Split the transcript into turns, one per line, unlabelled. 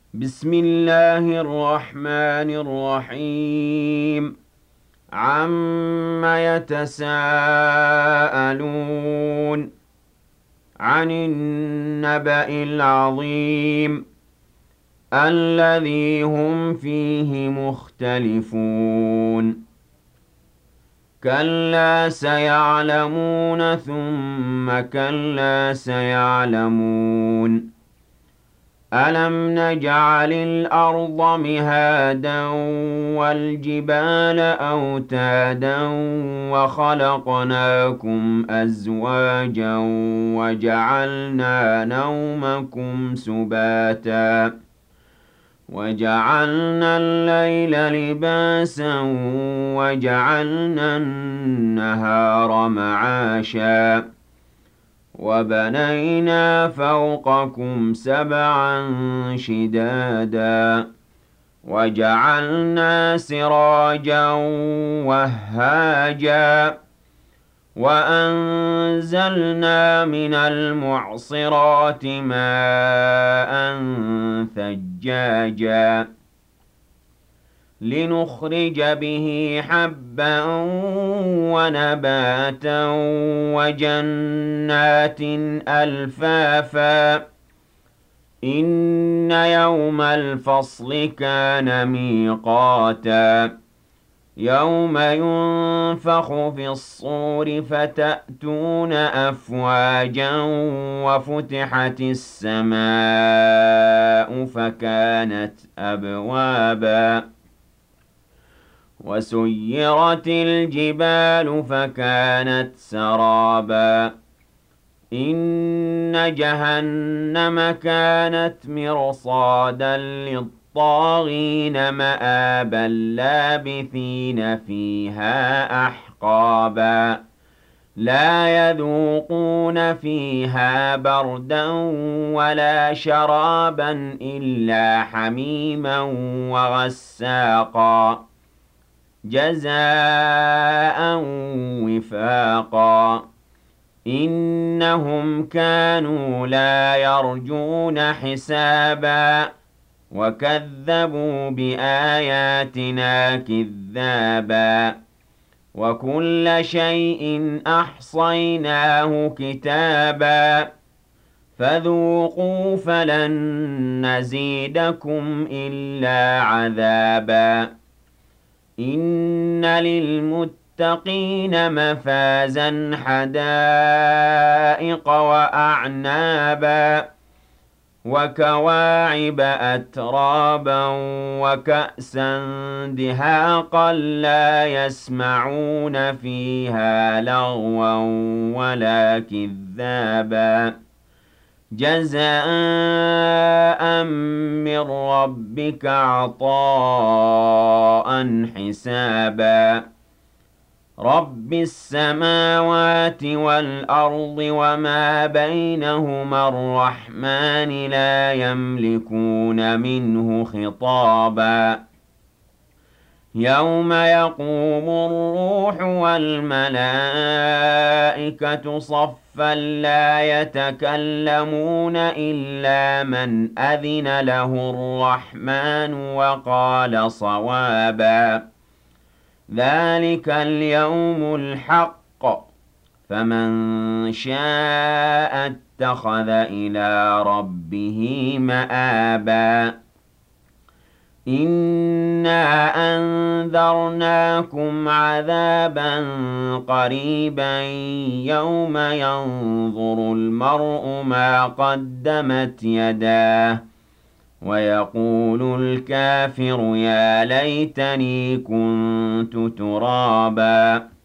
بسم الله الرحمن الرحيم. عم يتساءلون عن النبأ العظيم الذي هم فيه مختلفون. كلا سيعلمون ثم كلا سيعلمون. ألم نجعل الأرض مهادا والجبال أوتادا وخلقناكم أزواجا وجعلنا نومكم سباتا وجعلنا الليل لباسا وجعلنا النهار معاشا وبنينا فوقكم سبعا شدادا وجعلنا سراجا وهاجا وأنزلنا من المعصرات ماء ثجاجا لنخرج به حبا ونباتا وجنات ألفافا. إن يوم الفصل كان ميقاتا يوم ينفخ في الصور فتأتون أفواجا وفتحت السماء فكانت أبوابا وسيرت الجبال فكانت سرابا. إن جهنم كانت مرصادا للطاغين مآبا لابثين فيها أحقابا لا يذوقون فيها بردا ولا شرابا إلا حميما وغساقا جزاء وفاقا. إنهم كانوا لا يرجون حسابا وكذبوا بآياتنا كذابا وكل شيء أحصيناه كتابا فذوقوا فلن نزيدكم إلا عذابا. إن للمتقين مفازا حدائق وأعنابا وكواعب أترابا وكأسا دهاقا لا يسمعون فيها لغوا ولا كذابا جزاء من ربك عطاء حسابا. رب السماوات والأرض وما بينهما الرحمن لا يملكون منه خطابا. يوم يقوم الروح والملائكة صفا لا يتكلمون إلا من أذن له الرحمن وقال صوابا. ذلك اليوم الحق فمن شاء اتخذ إلى ربه مآبا. إنا أنذرناكم عذابا قريبا يوم ينظر المرء ما قدمت يداه ويقول الكافر يا ليتني كنت ترابا.